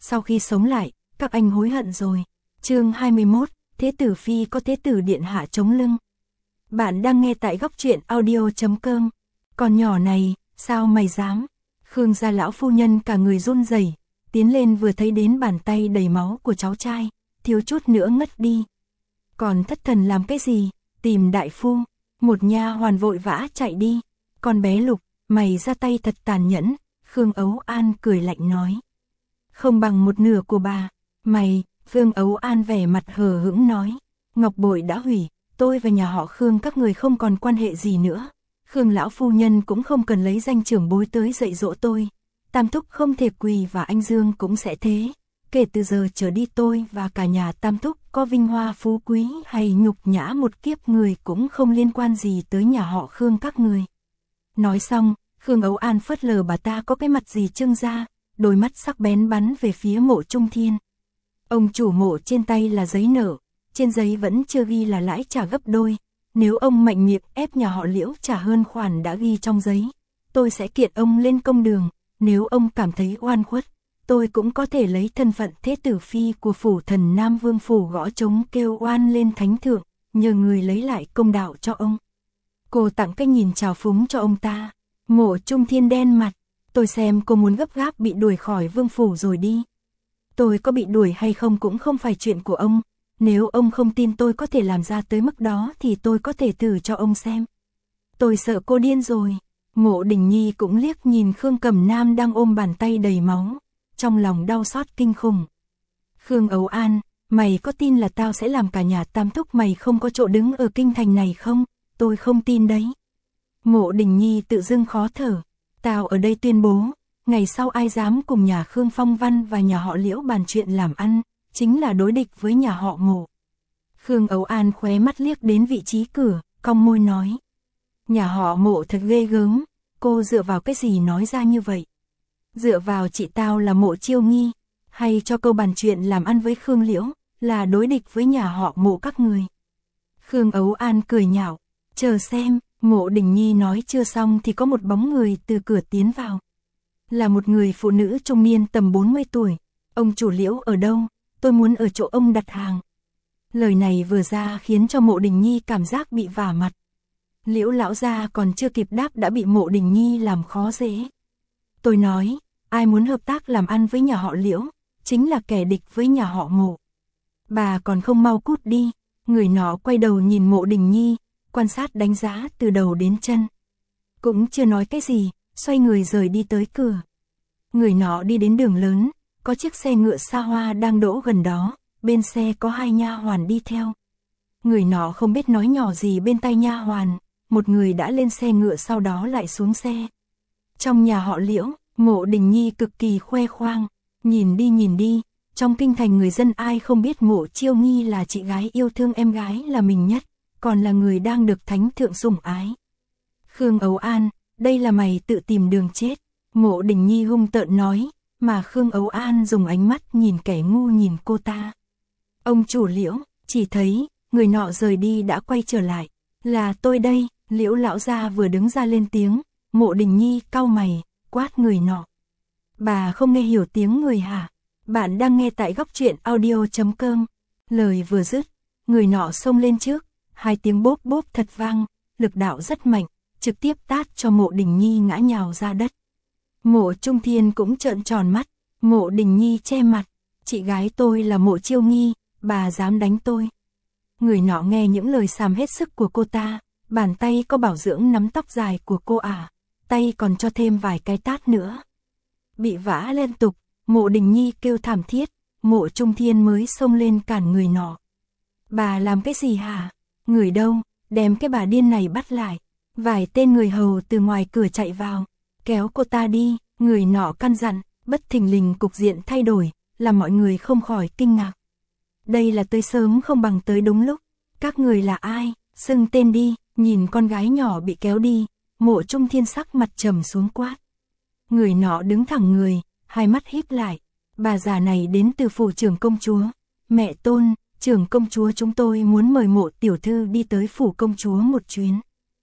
sau khi sống lại, các anh hối hận rồi. Chương 21, Thế tử phi có thế tử điện hạ chống lưng. Bạn đang nghe tại góc truyện audio.com. Con nhỏ này, sao mày dám? Khương gia lão phu nhân cả người run rẩy, tiến lên vừa thấy đến bàn tay đầy máu của cháu trai, thiếu chút nữa ngất đi. Còn thất thần làm cái gì? Tìm đại phu. Một nha hoàn vội vã chạy đi. Con bé Lục, mày ra tay thật tàn nhẫn. Khương Ấu An cười lạnh nói. Không bằng một nửa của bà. Mày, Khương Ấu An vẻ mặt hờ hững nói. Ngọc bội đã hủy, tôi và nhà họ Khương các người không còn quan hệ gì nữa. Khương lão phu nhân cũng không cần lấy danh trưởng bối tới dạy dỗ tôi. Tam thúc không thể quỳ và anh Dương cũng sẽ thế. Kể từ giờ trở đi tôi và cả nhà Tam thúc có vinh hoa phú quý hay nhục nhã một kiếp người cũng không liên quan gì tới nhà họ Khương các người. Nói xong, Khương Ấu An phớt lờ bà ta có cái mặt gì trưng ra, đôi mắt sắc bén bắn về phía Mộ Trung Thiên. Ông chủ mộ trên tay là giấy nợ, trên giấy vẫn chưa ghi là lãi trả gấp đôi. Nếu ông mạnh miệng ép nhà họ Liễu trả hơn khoản đã ghi trong giấy, tôi sẽ kiện ông lên công đường. Nếu ông cảm thấy oan khuất, tôi cũng có thể lấy thân phận thế tử phi của phủ thần Nam Vương phủ gõ trống kêu oan lên thánh thượng, nhờ người lấy lại công đạo cho ông. Cô tặng cái nhìn chào phúng cho ông ta. Mộ Trung Thiên đen mặt, tôi xem cô muốn gấp gáp bị đuổi khỏi vương phủ rồi đi. Tôi có bị đuổi hay không cũng không phải chuyện của ông. Nếu ông không tin tôi có thể làm ra tới mức đó thì tôi có thể thử cho ông xem. Tôi sợ cô điên rồi. Mộ Đình Nhi cũng liếc nhìn Khương Cẩm Nam đang ôm bàn tay đầy máu, trong lòng đau xót kinh khủng. Khương Ấu An, mày có tin là tao sẽ làm cả nhà Tam thúc mày không có chỗ đứng ở kinh thành này không? Tôi không tin đấy. Mộ Đình Nhi tự dưng khó thở. Tao ở đây tuyên bố, ngày sau ai dám cùng nhà Khương Phong Văn và nhà họ Liễu bàn chuyện làm ăn, chính là đối địch với nhà họ Mộ. Khương Ấu An khóe mắt liếc đến vị trí cửa, cong môi nói. Nhà họ Mộ thật ghê gớm, cô dựa vào cái gì nói ra như vậy? Dựa vào chị tao là Mộ Chiêu Nghi, hay cho câu bàn chuyện làm ăn với Khương Liễu, là đối địch với nhà họ Mộ các người? Khương Ấu An cười nhạo, chờ xem. Mộ Đình Nhi nói chưa xong thì có một bóng người từ cửa tiến vào. Là một người phụ nữ trung niên tầm 40 tuổi. Ông chủ Liễu ở đâu? Tôi muốn ở chỗ ông đặt hàng. Lời này vừa ra khiến cho Mộ Đình Nhi cảm giác bị vả mặt. Liễu lão gia còn chưa kịp đáp đã bị Mộ Đình Nhi làm khó dễ. Tôi nói, ai muốn hợp tác làm ăn với nhà họ Liễu, chính là kẻ địch với nhà họ Mộ. Bà còn không mau cút đi. Người nọ quay đầu nhìn Mộ Đình Nhi, quan sát đánh giá từ đầu đến chân. Cũng chưa nói cái gì, xoay người rời đi tới cửa. Người nọ đi đến đường lớn, có chiếc xe ngựa xa hoa đang đỗ gần đó, bên xe có hai nha hoàn đi theo. Người nọ không biết nói nhỏ gì bên tai nha hoàn, một người đã lên xe ngựa sau đó lại xuống xe. Trong nhà họ Liễu, Mộ Đình Nhi cực kỳ khoe khoang, nhìn đi, trong kinh thành người dân ai không biết Mộ Chiêu Nghi là chị gái yêu thương em gái là mình nhất, còn là người đang được thánh thượng sủng ái. Khương Ấu An, đây là mày tự tìm đường chết, Mộ Đình Nhi hung tợn nói, mà Khương Ấu An dùng ánh mắt nhìn kẻ ngu nhìn cô ta. Ông chủ Liễu, chỉ thấy, người nọ rời đi đã quay trở lại, là tôi đây. Liễu lão gia vừa đứng ra lên tiếng, Mộ Đình Nhi cau mày, quát người nọ. Bà không nghe hiểu tiếng người hả? Bạn đang nghe tại góc truyện audio.com. Lời vừa dứt, người nọ xông lên trước, hai tiếng bốp bốp thật vang, lực đạo rất mạnh, trực tiếp tát cho Mộ Đình Nhi ngã nhào ra đất. Mộ Trung Thiên cũng trợn tròn mắt, Mộ Đình Nhi che mặt, chị gái tôi là Mộ Chiêu Nghi, bà dám đánh tôi. Người nọ nghe những lời xàm hết sức của cô ta, bàn tay có bảo dưỡng nắm tóc dài của cô tay còn cho thêm vài cái tát nữa. Bị vã liên tục, Mộ Đình Nhi kêu thảm thiết, Mộ Trung Thiên mới xông lên cản người nọ. Bà làm cái gì hả? Người đâu, đem cái bà điên này bắt lại. Vài tên người hầu từ ngoài cửa chạy vào, kéo cô ta đi, người nọ căn dặn, bất thình lình cục diện thay đổi, làm mọi người không khỏi kinh ngạc. Đây là tới sớm không bằng tới đúng lúc, các người là ai, xưng tên đi. Nhìn con gái nhỏ bị kéo đi, Mộ Trung Thiên sắc mặt trầm xuống quát. Người nọ đứng thẳng người, hai mắt híp lại, bà già này đến từ phủ trưởng công chúa. Mẹ Tôn, trưởng công chúa chúng tôi muốn mời Mộ tiểu thư đi tới phủ công chúa một chuyến.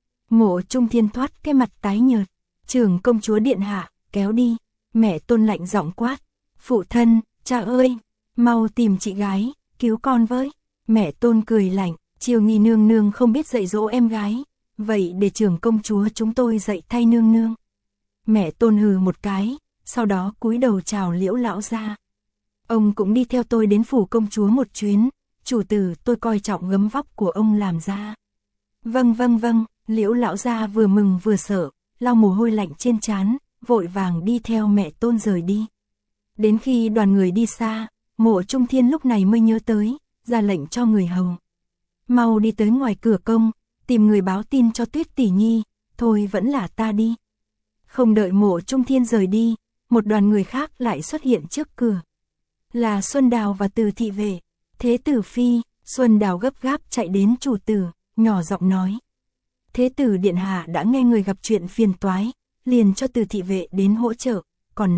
Mộ Trung Thiên thoát cái mặt tái nhợt, trưởng công chúa điện hạ, kéo đi. Mẹ Tôn lạnh giọng quát, phụ thân, Cha ơi, mau tìm chị gái, cứu con với. Mẹ Tôn cười lạnh, Chiêu Nghi nương nương không biết dạy dỗ em gái, vậy để trưởng công chúa chúng tôi dạy thay nương nương. Mẹ Tôn hừ một cái, sau đó cúi đầu chào Liễu lão gia. Ông cũng đi theo tôi đến phủ công chúa một chuyến, chủ tử tôi coi trọng gấm vóc của ông làm ra. Vâng vâng vâng, Liễu lão gia vừa mừng vừa sợ, lau mồ hôi lạnh trên trán, vội vàng đi theo mẹ Tôn rời đi. Đến khi đoàn người đi xa, Mộ Trung Thiên lúc này mới nhớ tới, ra lệnh cho người hầu. Mau đi tới ngoài cửa công, tìm người báo tin cho Tuyết tỷ nhi, thôi vẫn là ta đi. Không đợi Mộ Trung Thiên rời đi, một đoàn người khác lại xuất hiện trước cửa. Là Xuân Đào và Từ thị vệ. Thế tử phi, Xuân Đào gấp gáp chạy đến chủ tử, nhỏ giọng nói. Thế tử điện hạ đã nghe người gặp chuyện phiền toái, liền cho Từ thị vệ đến hỗ trợ, còn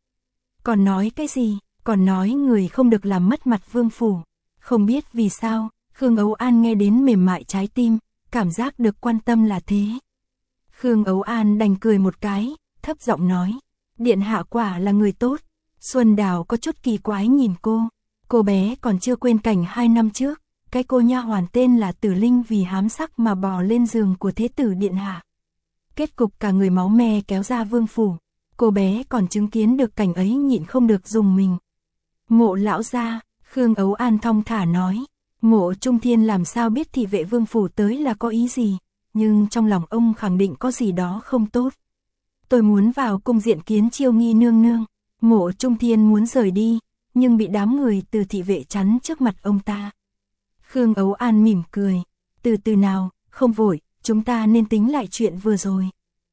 nói cái gì, còn nói người không được làm mất mặt vương phủ. Không biết vì sao, Khương Ấu An nghe đến mềm mại trái tim, cảm giác được quan tâm là thế. Khương Ấu An đành cười một cái, thấp giọng nói, điện hạ quả là người tốt. Xuân Đào có chút kỳ quái nhìn cô bé còn chưa quên cảnh 2 năm trước, cái cô nha hoàn tên là Tử Linh vì hám sắc mà bò lên giường của thế tử điện hạ. Kết cục cả người máu me kéo ra vương phủ, cô bé còn chứng kiến được cảnh ấy nhịn không được dùng mình. Mộ lão gia, Khương Ấu An thong thả nói, Mộ Trung Thiên làm sao biết thị vệ vương phủ tới là có ý gì, nhưng trong lòng ông khẳng định có gì đó không tốt. Tôi muốn vào cung diện kiến Chiêu Nghi nương nương. Mộ Trung Thiên muốn rời đi, nhưng bị đám người Từ thị vệ chắn trước mặt ông ta. Khương Ấu An mỉm cười, từ từ nào, không vội, chúng ta nên tính lại chuyện vừa rồi.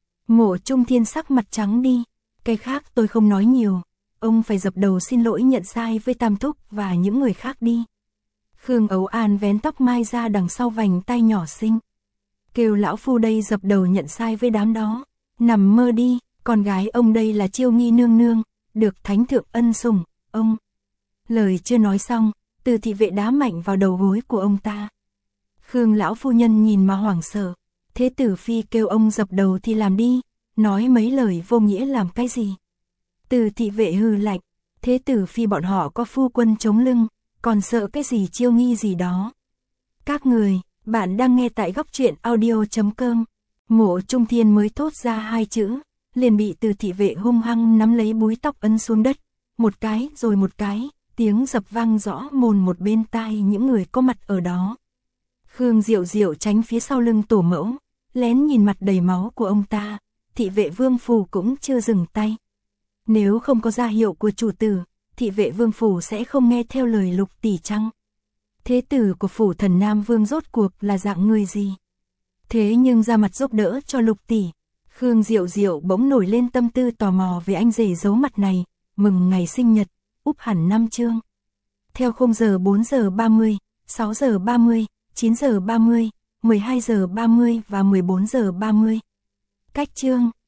Mộ Trung Thiên sắc mặt trắng đi, cái khác tôi không nói nhiều, ông phải dập đầu xin lỗi nhận sai với Tam Thúc và những người khác đi. Khương Ấu An vén tóc mai ra đằng sau vành tay nhỏ xinh. Kêu lão phu đây dập đầu nhận sai với đám đó, nằm mơ đi, con gái ông đây là Chiêu Nghi nương nương, được thánh thượng ân sủng, ông. Lời chưa nói xong, Từ thị vệ đá mạnh vào đầu gối của ông ta. Khương lão phu nhân nhìn mà hoảng sợ, thế tử phi kêu ông dập đầu thì làm đi, nói mấy lời vô nghĩa làm cái gì. Từ thị vệ hừ lạnh, thế tử phi bọn họ có phu quân chống lưng, còn sợ cái gì Chiêu Nghi gì đó. Các người, bạn đang nghe tại góc truyện audio.com. Mộ Trung Thiên mới thốt ra 2 chữ, liền bị Từ thị vệ hung hăng nắm lấy búi tóc ấn xuống đất, một cái rồi một cái, tiếng dập vang rõ mồn một bên tai những người có mặt ở đó. Khương Diệu Diệu tránh phía sau lưng tổ mẫu, lén nhìn mặt đầy máu của ông ta, thị vệ vương phủ cũng chưa dừng tay. Nếu không có gia hiệu của chủ tử, thị vệ vương phủ sẽ không nghe theo lời Lục tỷ chăng? Thế tử của phủ Thần Nam Vương rốt cuộc là dạng người gì? Thế nhưng ra mặt giúp đỡ cho Lục tỷ. Khương Diệu Diệu bỗng nổi lên tâm tư tò mò về anh rể giấu mặt này, mừng ngày sinh nhật, úp hẳn 5 chương. Theo khung giờ 4 giờ 30, 6 giờ 30, 9 giờ 30, 12 giờ 30 và 14 giờ 30. Cách chương